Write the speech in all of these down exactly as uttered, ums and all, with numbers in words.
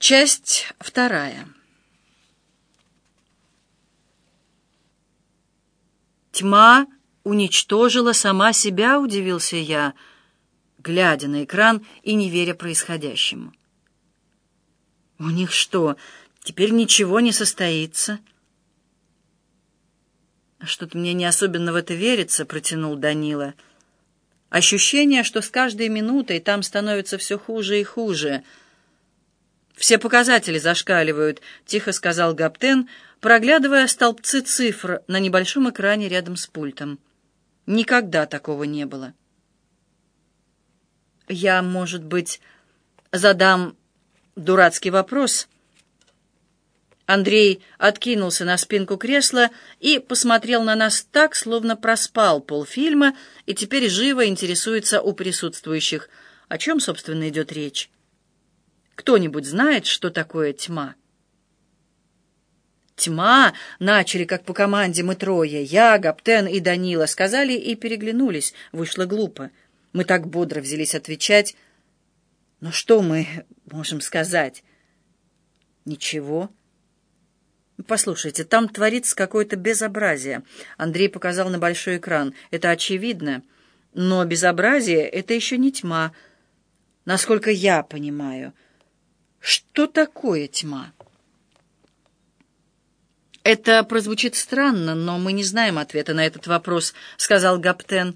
Часть вторая. Тьма уничтожила сама себя, удивился я, глядя на экран и не веря происходящему. У них что, теперь ничего не состоится? Что-то мне не особенно в это верится, протянул Данила. Ощущение, что с каждой минутой там становится все хуже и хуже. «Все показатели зашкаливают», — тихо сказал Гаптен, проглядывая столбцы цифр на небольшом экране рядом с пультом. «Никогда такого не было». «Я, может быть, задам дурацкий вопрос?» Андрей откинулся на спинку кресла и посмотрел на нас так, словно проспал полфильма и теперь живо интересуется у присутствующих, о чем, собственно, идет речь. Кто-нибудь знает, что такое тьма? «Тьма!» — начали, как по команде, мы трое. Я, Гаптен и Данила сказали и переглянулись. Вышло глупо. Мы так бодро взялись отвечать. Но что мы можем сказать? Ничего. Послушайте, там творится какое-то безобразие. Андрей показал на большой экран. Это очевидно. Но безобразие — это еще не тьма. Насколько я понимаю. Что такое тьма? Это прозвучит странно, но мы не знаем ответа на этот вопрос, сказал Гаптен.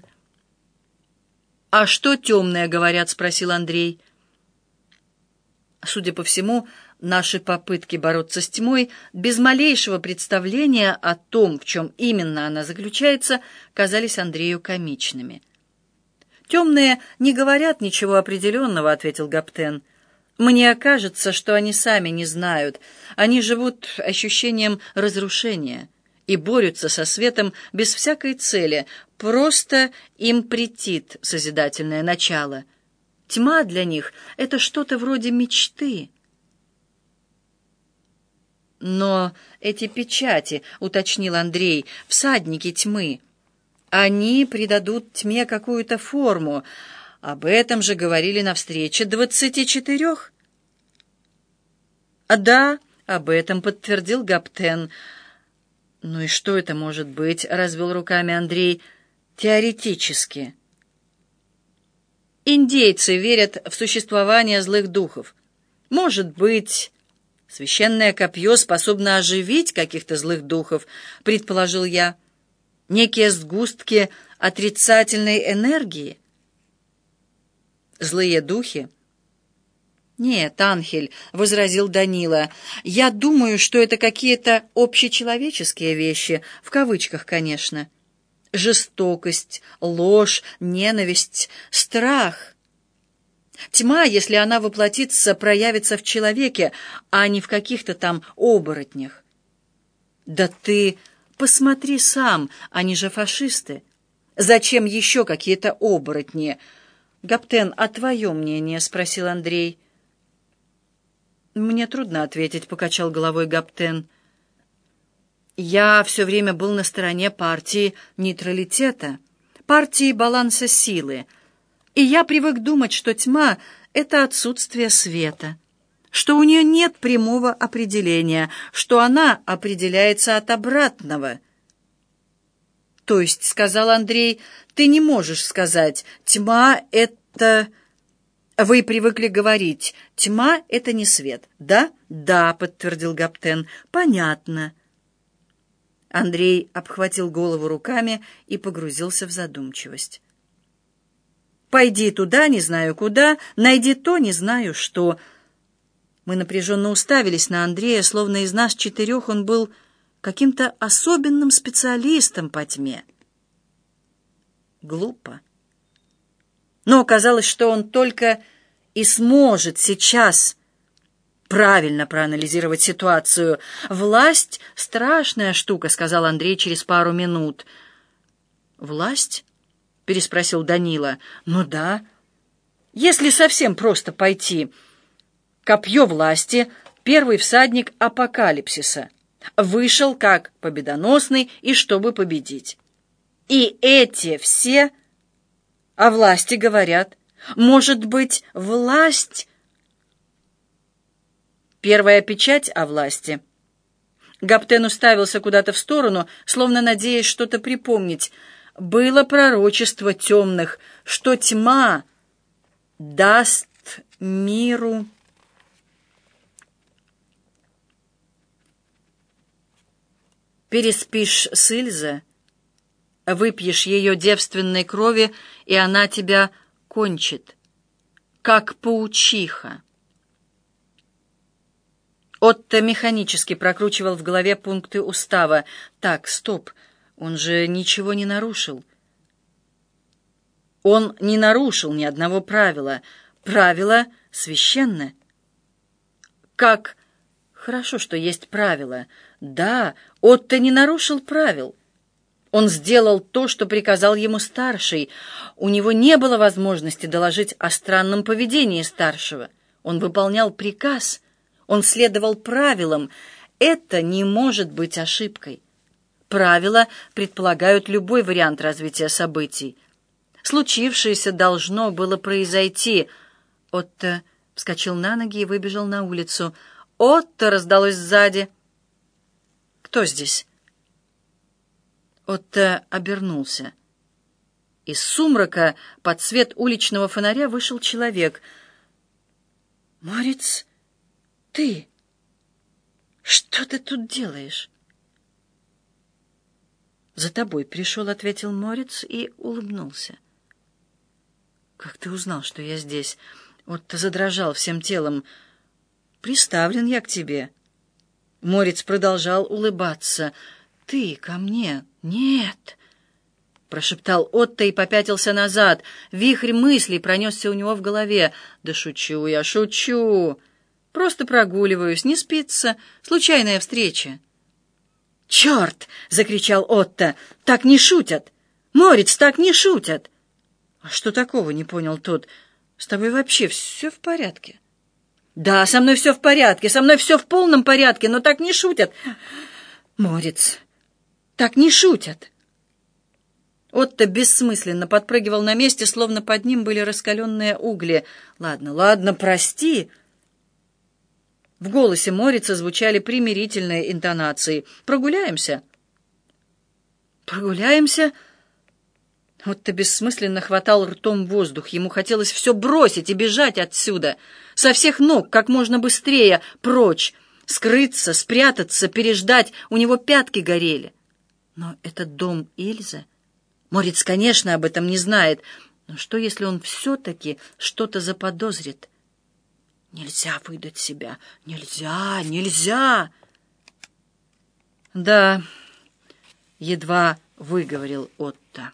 А что темные говорят, спросил Андрей. Судя по всему, наши попытки бороться с тьмой без малейшего представления о том, в чем именно она заключается, казались Андрею комичными. «Темные не говорят ничего определенного», — ответил Гаптен. «Мне кажется, что они сами не знают. Они живут ощущением разрушения и борются со светом без всякой цели. Просто им претит созидательное начало. Тьма для них — это что-то вроде мечты». «Но эти печати, — уточнил Андрей, — всадники тьмы, они придадут тьме какую-то форму. Об этом же говорили на встрече двадцати четырех». «А да, об этом подтвердил Гаптен». «Ну и что это может быть?» — развел руками Андрей. «Теоретически. Индейцы верят в существование злых духов. Может быть, священное копье способно оживить каких-то злых духов», — предположил я. «Некие сгустки отрицательной энергии». «Злые духи?» «Нет, Анхель», — возразил Данила, — «я думаю, что это какие-то общечеловеческие вещи, в кавычках, конечно. Жестокость, ложь, ненависть, страх. Тьма, если она воплотится, проявится в человеке, а не в каких-то там оборотнях. Да ты посмотри сам, они же фашисты. Зачем еще какие-то оборотни?» «Гаптен, а твое мнение?» — спросил Андрей. «Мне трудно ответить», — покачал головой Гаптен. «Я все время был на стороне партии нейтралитета, партии баланса силы, и я привык думать, что тьма — это отсутствие света, что у нее нет прямого определения, что она определяется от обратного». «То есть, — сказал Андрей, — ты не можешь сказать, тьма — это...» «Вы привыкли говорить, тьма — это не свет, да?» «Да», — подтвердил Гаптен. «Понятно». Андрей обхватил голову руками и погрузился в задумчивость. «Пойди туда, не знаю куда, найди то, не знаю что». Мы напряженно уставились на Андрея, словно из нас четырех он был каким-то особенным специалистом по тьме. Глупо. Но оказалось, что он только и сможет сейчас правильно проанализировать ситуацию. «Власть — страшная штука», — сказал Андрей через пару минут. «Власть?» — переспросил Данила. «Ну да. Если совсем просто пойти. Копье власти — первый всадник апокалипсиса. Вышел как победоносный и чтобы победить. И эти все о власти говорят. Может быть, власть Первая печать о власти. Гаптен уставился куда-то в сторону, словно надеясь что-то припомнить. Было пророчество темных, что тьма даст миру... Переспишь с Ильзе, выпьешь ее девственной крови, и она тебя кончит, как паучиха. Отто механически прокручивал в голове пункты устава. Так, стоп, он же ничего не нарушил. Он не нарушил ни одного правила. Правило священное. Как хорошо, что есть правила. Да, Отто не нарушил правил. Он сделал то, что приказал ему старший. У него не было возможности доложить о странном поведении старшего. Он выполнял приказ. Он следовал правилам. Это не может быть ошибкой. Правила предполагают любой вариант развития событий. Случившееся должно было произойти. Отто вскочил на ноги и выбежал на улицу. «Отто!» — раздалось сзади. «Кто здесь?» Отто обернулся. Из сумрака под свет уличного фонаря вышел человек. «Мориц, ты? Что ты тут делаешь?» «За тобой пришел», — ответил Мориц и улыбнулся. «Как ты узнал, что я здесь?» Отто задрожал всем телом. «Приставлен я к тебе». Мориц продолжал улыбаться. «Ты ко мне? Нет!» Прошептал Отто и попятился назад. Вихрь мыслей пронесся у него в голове. «Да шучу я, шучу! Просто прогуливаюсь, не спится. Случайная встреча». «Черт!» — закричал Отто. «Так не шутят! Мориц, так не шутят!» «А что такого?» — не понял тот. «С тобой вообще все в порядке?» «Да, со мной все в порядке, со мной все в полном порядке, но так не шутят!» «Мориц, так не шутят!» Отто бессмысленно подпрыгивал на месте, словно под ним были раскаленные угли. «Ладно, ладно, прости!» В голосе Морица звучали примирительные интонации. «Прогуляемся?» «Прогуляемся?» Отто бессмысленно хватал ртом воздух. Ему хотелось все бросить и бежать отсюда. Со всех ног, как можно быстрее, прочь. Скрыться, спрятаться, переждать. У него пятки горели. Но этот дом Ильзы... Мориц, конечно, об этом не знает. Но что, если он все-таки что-то заподозрит? Нельзя выдать себя. Нельзя, нельзя. Да, едва выговорил Отто.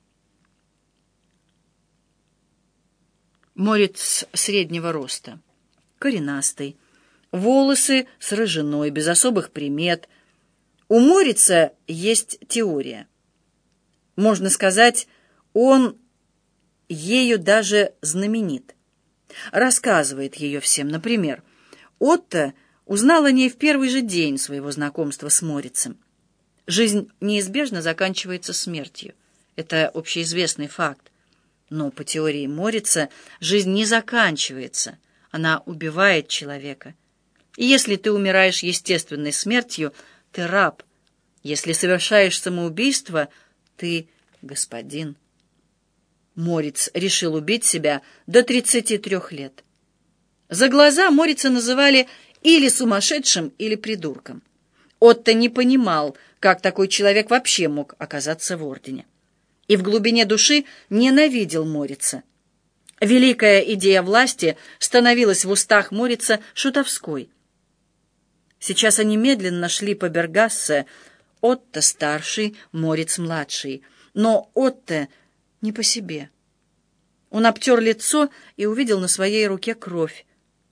Мориц среднего роста, коренастый, волосы с рыжиной, без особых примет. У Морица есть теория. Можно сказать, он ею даже знаменит. Рассказывает ее всем. Например, Отто узнал о ней в первый же день своего знакомства с Морицем. Жизнь неизбежно заканчивается смертью. Это общеизвестный факт. Но по теории Морица жизнь не заканчивается, она убивает человека. И если ты умираешь естественной смертью, ты раб. Если совершаешь самоубийство, ты господин. Мориц решил убить себя до тридцати трех лет. За глаза Морица называли или сумасшедшим, или придурком. Отто не понимал, как такой человек вообще мог оказаться в ордене. И в глубине души ненавидел Морица. Великая идея власти становилась в устах Морица шутовской. Сейчас они медленно шли по Бергассе, Отто старший, Мориц младший. Но Отто не по себе. Он обтер лицо и увидел на своей руке кровь.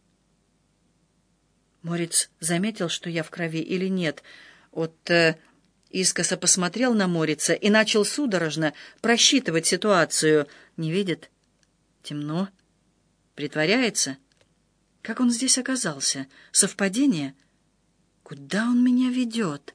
Мориц заметил, что я в крови или нет. Отто искоса посмотрел на Морица и начал судорожно просчитывать ситуацию. Не видит? Темно? Притворяется? Как он здесь оказался? Совпадение? Куда он меня ведет?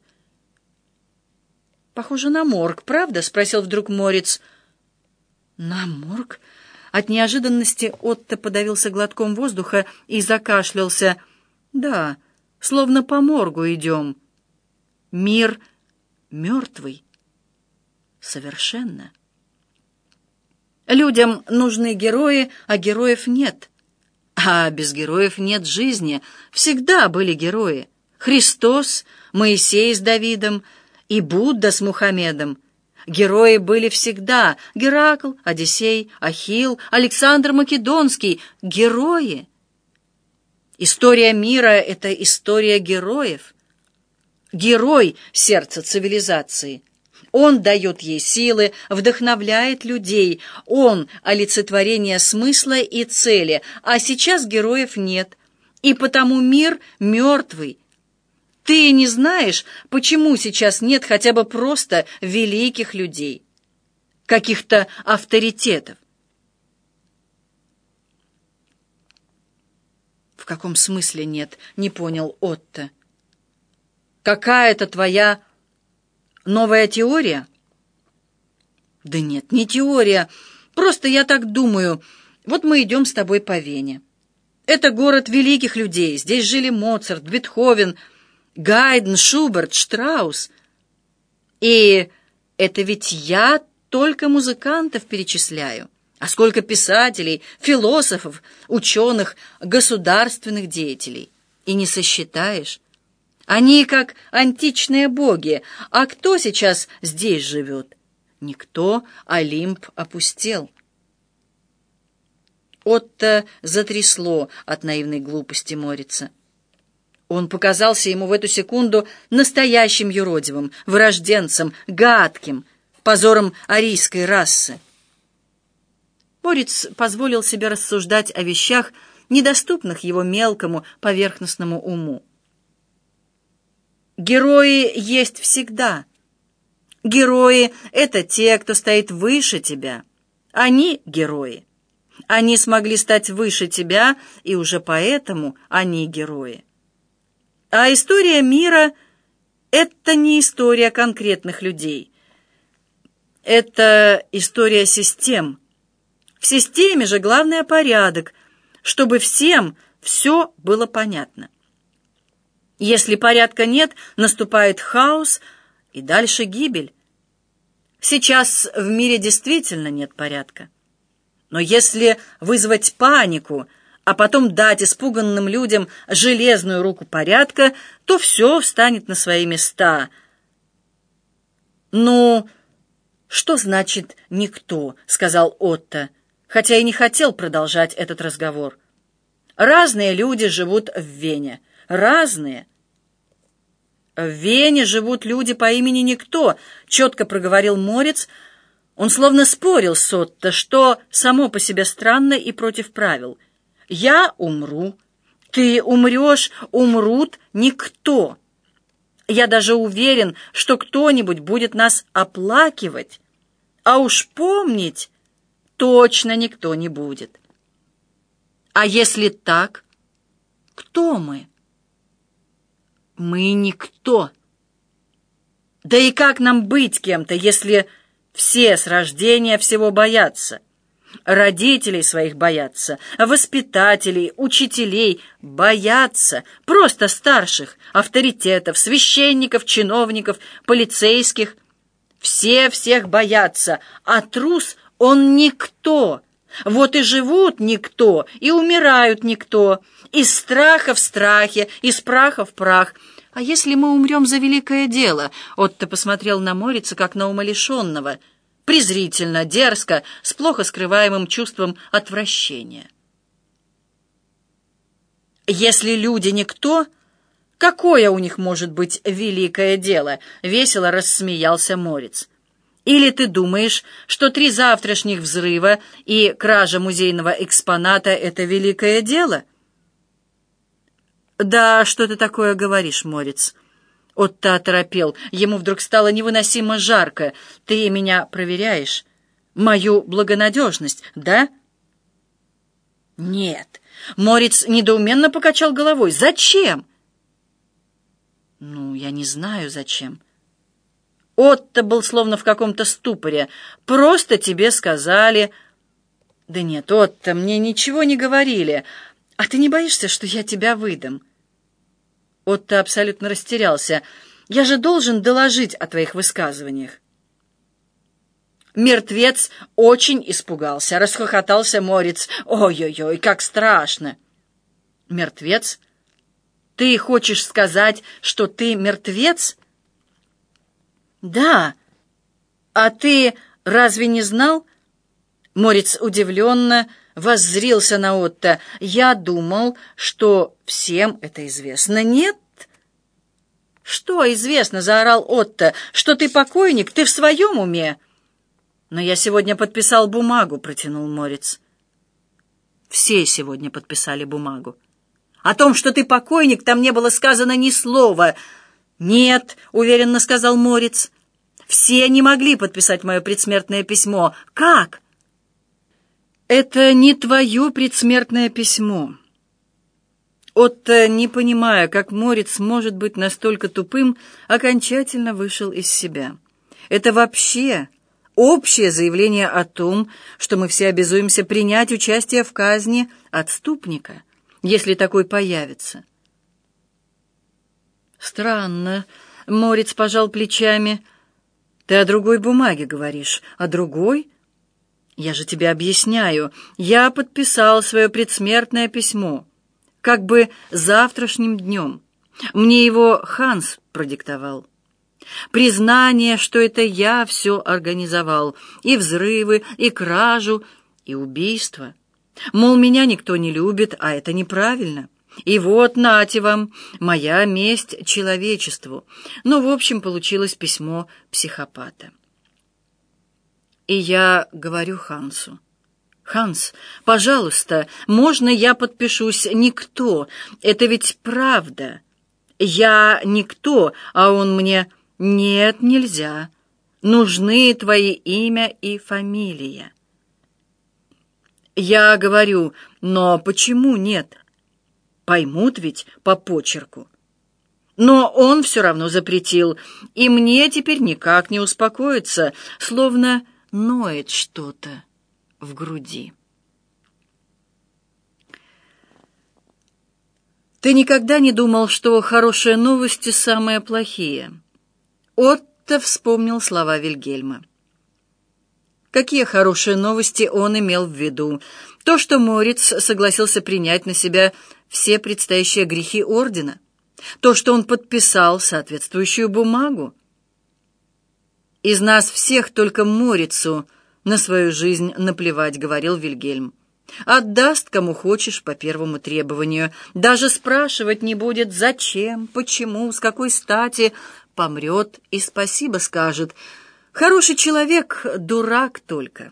Похоже на морг, правда? — спросил вдруг Мориц. На морг? От неожиданности Отто подавился глотком воздуха и закашлялся. Да, словно по моргу идем. Мир мертвый. Совершенно. Людям нужны герои, а героев нет. А без героев нет жизни. Всегда были герои. Христос, Моисей с Давидом и Будда с Мухаммедом. Герои были всегда. Геракл, Одиссей, Ахилл, Александр Македонский. Герои. История мира — это история героев. Герой — сердце цивилизации. Он дает ей силы, вдохновляет людей. Он — олицетворение смысла и цели. А сейчас героев нет. И потому мир мертвый. Ты не знаешь, почему сейчас нет хотя бы просто великих людей, каких-то авторитетов? В каком смысле нет, не понял Отто. Какая-то твоя новая теория? Да нет, не теория. Просто я так думаю. Вот мы идем с тобой по Вене. Это город великих людей. Здесь жили Моцарт, Бетховен, Гайдн, Шуберт, Штраус. И это ведь я только музыкантов перечисляю. А сколько писателей, философов, ученых, государственных деятелей. И не сосчитаешь. Они как античные боги. А кто сейчас здесь живет? Никто. Олимп опустел. Отто затрясло от наивной глупости Морица. Он показался ему в эту секунду настоящим юродивым, вырожденцем, гадким, позором арийской расы. Морец позволил себе рассуждать о вещах, недоступных его мелкому поверхностному уму. Герои есть всегда. Герои — это те, кто стоит выше тебя. Они — герои. Они смогли стать выше тебя, и уже поэтому они герои. А история мира — это не история конкретных людей. Это история систем. В системе же главное порядок, чтобы всем все было понятно. Если порядка нет, наступает хаос, и дальше гибель. Сейчас в мире действительно нет порядка. Но если вызвать панику, а потом дать испуганным людям железную руку порядка, то все встанет на свои места. «Ну, что значит «никто», — сказал Отто, хотя и не хотел продолжать этот разговор. «Разные люди живут в Вене. Разные». «В Вене живут люди по имени Никто», — четко проговорил Морец. Он словно спорил с Отто, что само по себе странно и против правил. «Я умру, ты умрешь, умрут никто. Я даже уверен, что кто-нибудь будет нас оплакивать, а уж помнить точно никто не будет. А если так, кто мы? Мы никто. Да и как нам быть кем-то, если все с рождения всего боятся? Родителей своих боятся, воспитателей, учителей боятся, просто старших, авторитетов, священников, чиновников, полицейских. Все всех боятся, а трус он никто. Вот и живут никто, и умирают никто, из страха в страхе, из праха в прах. А если мы умрем за великое дело? Отто посмотрел на Морица, как на умалишенного, презрительно, дерзко, с плохо скрываемым чувством отвращения. Если люди никто, какое у них может быть великое дело? Весело рассмеялся Морец. Или ты думаешь, что три завтрашних взрыва и кража музейного экспоната — это великое дело? Да, что ты такое говоришь, Морец? Отто оторопел. Ему вдруг стало невыносимо жарко. Ты меня проверяешь? Мою благонадежность, да? Нет. Морец недоуменно покачал головой. Зачем? Ну, я не знаю, зачем. Отто был словно в каком-то ступоре. Просто тебе сказали... Да нет, Отто, мне ничего не говорили. А ты не боишься, что я тебя выдам? Отто абсолютно растерялся. «Я же должен доложить о твоих высказываниях». Мертвец очень испугался, расхохотался Морец. «Ой-ой-ой, как страшно!» «Мертвец? Ты хочешь сказать, что ты мертвец?» «Да. А ты разве не знал?» Морец удивленно воззрился на Отто. «Я думал, что всем это известно. Нет?» «Что известно?» — заорал Отто. «Что ты покойник? Ты в своем уме?» «Но я сегодня подписал бумагу», — протянул Морец. Все сегодня подписали бумагу. «О том, что ты покойник, там не было сказано ни слова». «Нет», — уверенно сказал Морец. «Все не могли подписать мое предсмертное письмо. Как?» «Это не твое предсмертное письмо». Отто, не понимая, как Морец может быть настолько тупым, окончательно вышел из себя. «Это вообще общее заявление о том, что мы все обязуемся принять участие в казни отступника, если такой появится». «Странно», — Морец пожал плечами. «Ты о другой бумаге говоришь. О другой? Я же тебе объясняю. Я подписал свое предсмертное письмо, как бы завтрашним днем. Мне его Ханс продиктовал. Признание, что это я все организовал, и взрывы, и кражу, и убийство. Мол, меня никто не любит, а это неправильно. И вот, нате вам, моя месть человечеству». Ну, в общем, получилось письмо психопата. И я говорю Хансу: «Ханс, пожалуйста, можно я подпишусь? Никто. Это ведь правда. Я никто, а он мне: нет, нельзя. Нужны твои имя и фамилия». Я говорю: «Но почему нет? Поймут ведь по почерку». Но он все равно запретил, и мне теперь никак не успокоиться, словно ноет что-то в груди. Ты никогда не думал, что хорошие новости самые плохие? Отто вспомнил слова Вильгельма. Какие хорошие новости он имел в виду? То, что Морец согласился принять на себя все предстоящие грехи ордена? То, что он подписал соответствующую бумагу? «Из нас всех только Морицу на свою жизнь наплевать», — говорил Вильгельм. «Отдаст, кому хочешь, по первому требованию. Даже спрашивать не будет, зачем, почему, с какой стати. Помрет и спасибо скажет. Хороший человек, дурак только».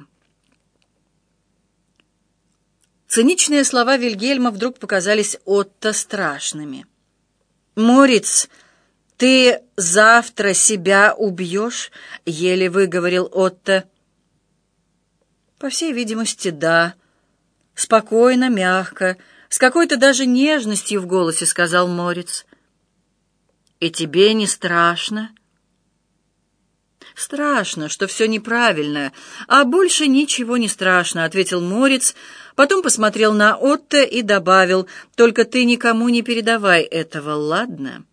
Циничные слова Вильгельма вдруг показались Отто страшными. «Морец, ты завтра себя убьешь?» — еле выговорил Отто. «По всей видимости, да». Спокойно, мягко, с какой-то даже нежностью в голосе сказал Морец. «И тебе не страшно?» «Страшно, что все неправильно, а больше ничего не страшно», — ответил Морец, потом посмотрел на Отто и добавил: «Только ты никому не передавай этого, ладно?»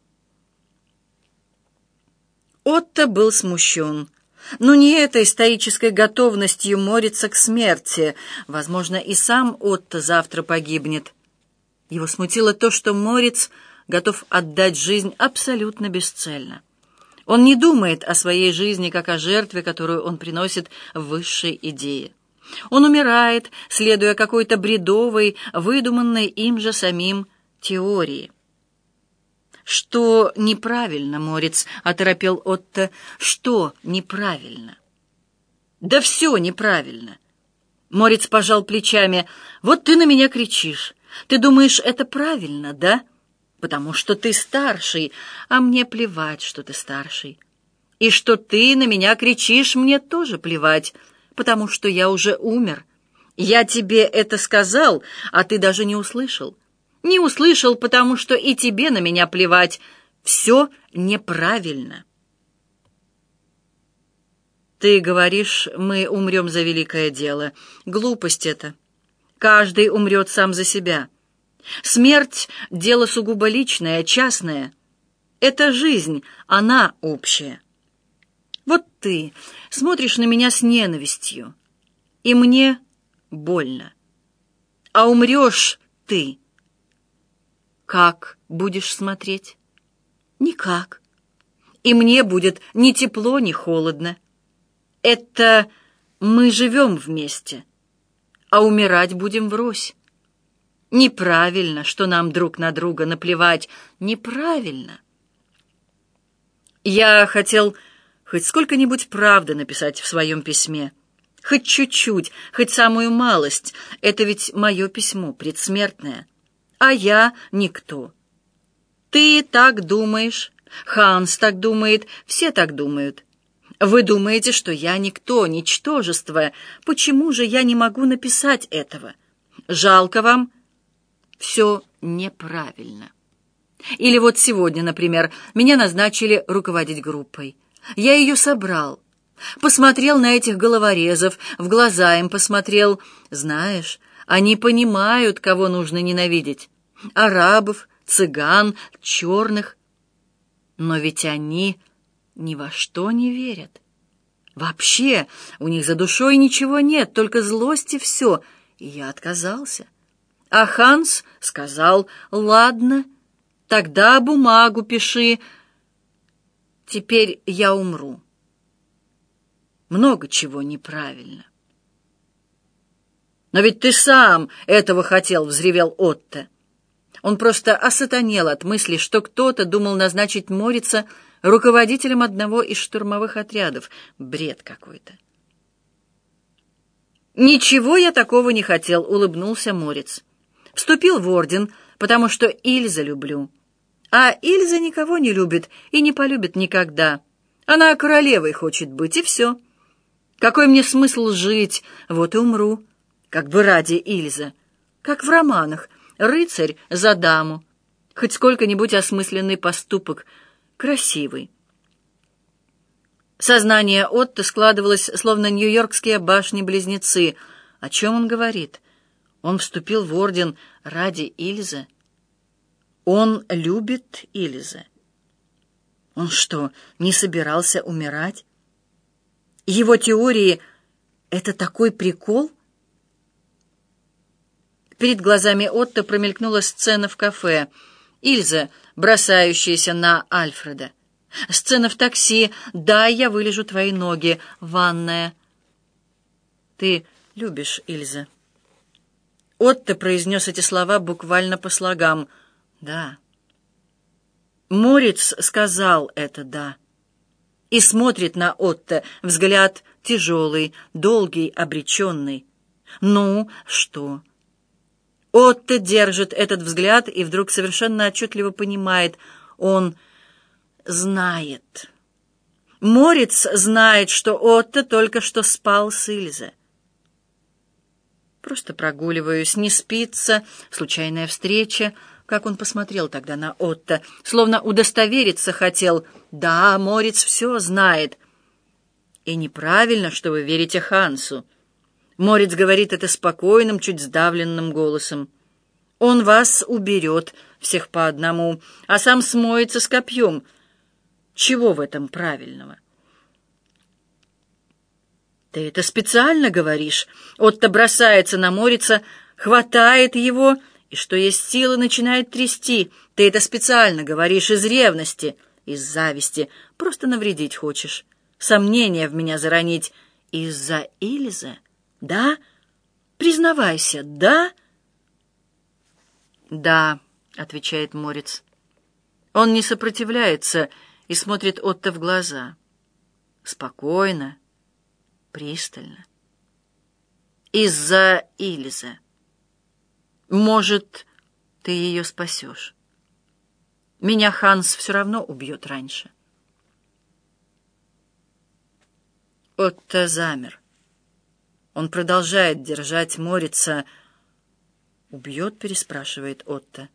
Отто был смущен, но не этой стоической готовностью Морица к смерти. Возможно, и сам Отто завтра погибнет. Его смутило то, что Морец готов отдать жизнь абсолютно бесцельно. Он не думает о своей жизни, как о жертве, которую он приносит высшей идее. Он умирает, следуя какой-то бредовой, выдуманной им же самим теории. «Что неправильно, Морец?» — оторопел Отто. «Что неправильно?» «Да все неправильно!» Морец пожал плечами. «Вот ты на меня кричишь. Ты думаешь, это правильно, да? Потому что ты старший, а мне плевать, что ты старший. И что ты на меня кричишь, мне тоже плевать, потому что я уже умер. Я тебе это сказал, а ты даже не услышал. Не услышал, потому что и тебе на меня плевать. Все неправильно». «Ты говоришь, мы умрем за великое дело. Глупость это. Каждый умрет сам за себя. Смерть — дело сугубо личное, частное. Это жизнь, она общая. Вот ты смотришь на меня с ненавистью, и мне больно. А умрешь ты. Как будешь смотреть? Никак. И мне будет ни тепло, ни холодно. Это мы живем вместе, а умирать будем врозь. Неправильно, что нам друг на друга наплевать. Неправильно. Я хотел хоть сколько-нибудь правды написать в своем письме. Хоть чуть-чуть, хоть самую малость. Это ведь мое письмо, предсмертное. А я никто. Ты так думаешь, Ханс так думает, все так думают. Вы думаете, что я никто, ничтожество. Почему же я не могу написать этого? Жалко вам? Все неправильно. Или вот сегодня, например, меня назначили руководить группой. Я ее собрал. Посмотрел на этих головорезов, в глаза им посмотрел. Знаешь, они понимают, кого нужно ненавидеть. Арабов, цыган, черных. Но ведь они ни во что не верят. Вообще, у них за душой ничего нет, только злость и все. И я отказался. А Ханс сказал: «Ладно, тогда бумагу пиши. Теперь я умру». Много чего неправильно. «Но ведь ты сам этого хотел», — взревел Отто. Он просто осатанел от мысли, что кто-то думал назначить Морица руководителем одного из штурмовых отрядов. Бред какой-то. «Ничего я такого не хотел», — улыбнулся Мориц. «Вступил в орден, потому что Ильза люблю. А Ильза никого не любит и не полюбит никогда. Она королевой хочет быть, и все. Какой мне смысл жить? Вот и умру. Как бы ради Ильза. Как в романах. Рыцарь за даму. Хоть сколько-нибудь осмысленный поступок. Красивый». Сознание Отто складывалось, словно нью-йоркские башни-близнецы. О чем он говорит? Он вступил в орден ради Ильзы. Он любит Ильзы. Он что, не собирался умирать? Его теории — это такой прикол? Перед глазами Отто промелькнула сцена в кафе. Ильза, бросающаяся на Альфреда. Сцена в такси. «Дай, я вылежу твои ноги». Ванная. «Ты любишь Ильза?» Отто произнес эти слова буквально по слогам. «Да». Мориц сказал это «да». И смотрит на Отто, взгляд тяжелый, долгий, обреченный. «Ну, что?» Отто держит этот взгляд и вдруг совершенно отчетливо понимает. Он знает. Мориц знает, что Отто только что спал с Ильзой. «Просто прогуливаюсь, не спится, случайная встреча». Как он посмотрел тогда на Отто, словно удостовериться хотел. «Да, Мориц все знает». «И неправильно, что вы верите Хансу». Мориц говорит это спокойным, чуть сдавленным голосом. «Он вас уберет, всех по одному, а сам смоется с копьем. Чего в этом правильного?» «Ты это специально говоришь?» Отто бросается на Морица, хватает его и, что есть силы, начинает трясти. «Ты это специально говоришь из ревности, из зависти. Просто навредить хочешь. Сомнения в меня заронить. Из-за Ильзы? Да? Признавайся, да?» «Да», — отвечает Мориц. Он не сопротивляется и смотрит Отто в глаза. Спокойно, пристально. «Из-за Ильзы. Может, ты ее спасешь. Меня Ханс все равно убьет раньше». Отто замер. Он продолжает держать Морица. «Убьет?» — переспрашивает Отто.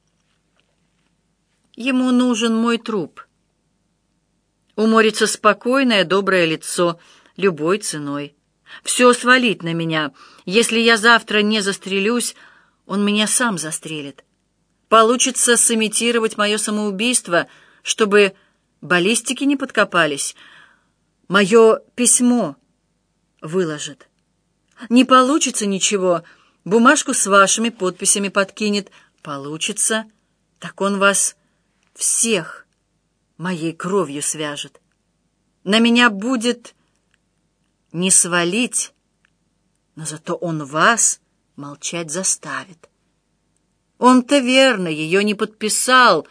«Ему нужен мой труп». У Морица спокойное, доброе лицо, любой ценой. «Все свалить на меня. Если я завтра не застрелюсь...» Он меня сам застрелит. Получится сымитировать мое самоубийство, чтобы баллистики не подкопались. Мое письмо выложит. Не получится ничего, бумажку с вашими подписями подкинет. Получится, так он вас всех моей кровью свяжет. На меня будет не свалить, но зато он вас молчать заставит. Он-то верно ее не подписал.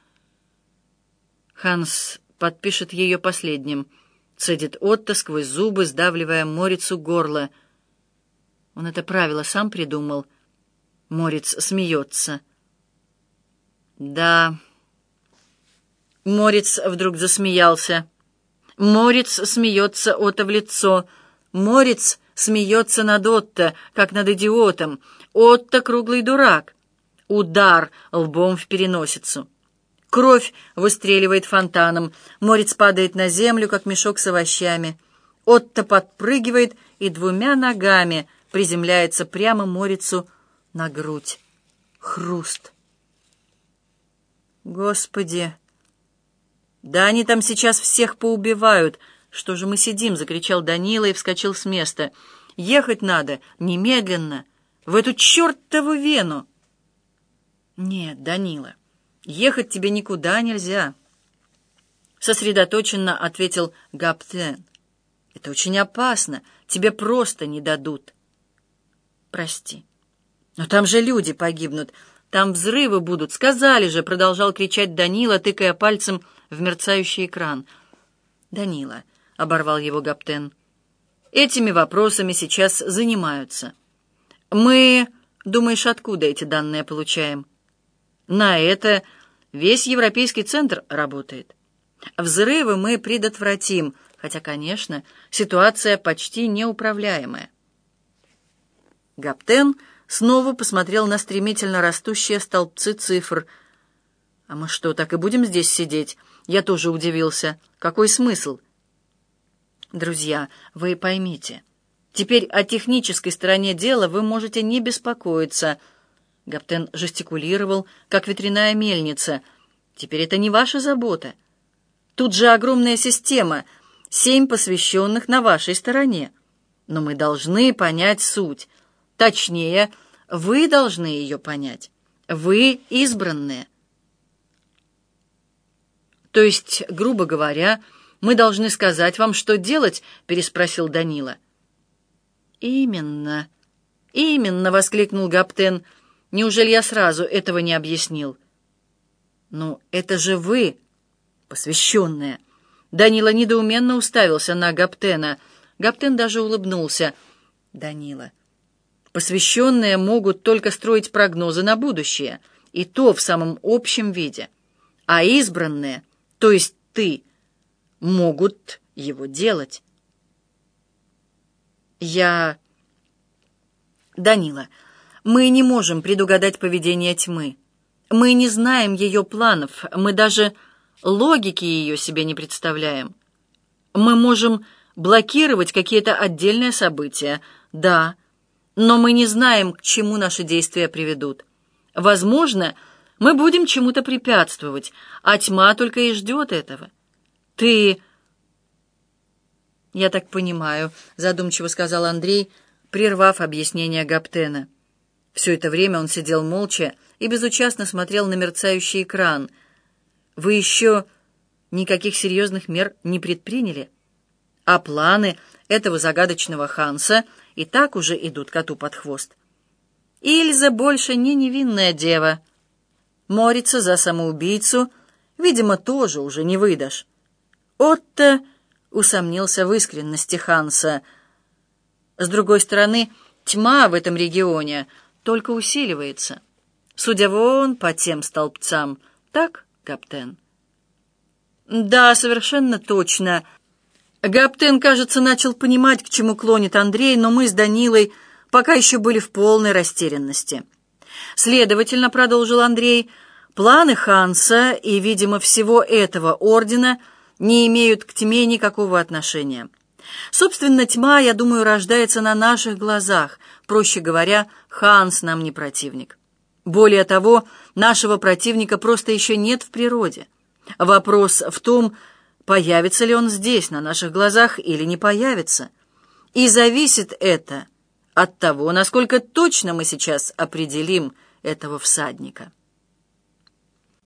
Ханс подпишет ее последним, цедит Отто сквозь зубы, сдавливая Морицу горло. Он это правило сам придумал. Мориц смеется. Да. Мориц вдруг засмеялся. Мориц смеется Отто в лицо. Мориц смеется над Отто, как над идиотом. Отто круглый дурак. Удар лбом в переносицу. Кровь выстреливает фонтаном. Мориц падает на землю, как мешок с овощами. Отто подпрыгивает и двумя ногами приземляется прямо Морицу на грудь. Хруст. Господи! Да они там сейчас всех поубивают. Что же мы сидим? — закричал Данила и вскочил с места. Ехать надо немедленно, в эту чертову Вену. Нет, Данила, ехать тебе никуда нельзя, — сосредоточенно ответил Гаптен. Это очень опасно, тебе просто не дадут. Прости, но там же люди погибнут, там взрывы будут, сказали же, — продолжал кричать Данила, тыкая пальцем в мерцающий экран. Данила, — оборвал его Гаптен, — этими вопросами сейчас занимаются. Мы, думаешь, откуда эти данные получаем? На это весь Европейский центр работает. Взрывы мы предотвратим, хотя, конечно, ситуация почти неуправляемая. Гаптен снова посмотрел на стремительно растущие столбцы цифр. «А мы что, так и будем здесь сидеть?» Я тоже удивился. «Какой смысл?» «Друзья, вы поймите, теперь о технической стороне дела вы можете не беспокоиться». Гаптен жестикулировал, как ветряная мельница. «Теперь это не ваша забота. Тут же огромная система, семь посвященных на вашей стороне. Но мы должны понять суть. Точнее, вы должны ее понять. Вы избранные». «То есть, грубо говоря, мы должны сказать вам, что делать?» — переспросил Данила. «Именно, именно!» — воскликнул Гаптен. «Неужели я сразу этого не объяснил?» «Ну, это же вы, посвященные!» Данила недоуменно уставился на Гаптена. Гаптен даже улыбнулся. «Данила, посвященные могут только строить прогнозы на будущее, и то в самом общем виде. А избранные, то есть ты, могут его делать». «Я...» «Данила, мы не можем предугадать поведение тьмы. Мы не знаем ее планов, мы даже логики ее себе не представляем. Мы можем блокировать какие-то отдельные события, да, но мы не знаем, к чему наши действия приведут. Возможно, мы будем чему-то препятствовать, а тьма только и ждет этого. Ты...» «Я так понимаю», — задумчиво сказал Андрей, прервав объяснение Гаптена. Все это время он сидел молча и безучастно смотрел на мерцающий экран. «Вы еще никаких серьезных мер не предприняли, а планы этого загадочного Ханса и так уже идут коту под хвост. Ильза больше не невинная дева. Морица за самоубийцу, видимо, тоже уже не выдашь. Отто усомнился в искренности Ханса. С другой стороны, тьма в этом регионе только усиливается. Судя вон по тем столбцам. Так, Гаптен?» «Да, совершенно точно». Гаптен, кажется, начал понимать, к чему клонит Андрей, но мы с Данилой пока еще были в полной растерянности. «Следовательно, — продолжил Андрей, — планы Ханса и, видимо, всего этого ордена не имеют к тьме никакого отношения. Собственно, тьма, я думаю, рождается на наших глазах. Проще говоря, Ханс нам не противник. Более того, нашего противника просто еще нет в природе. Вопрос в том, появится ли он здесь, на наших глазах, или не появится. И зависит это от того, насколько точно мы сейчас определим этого всадника.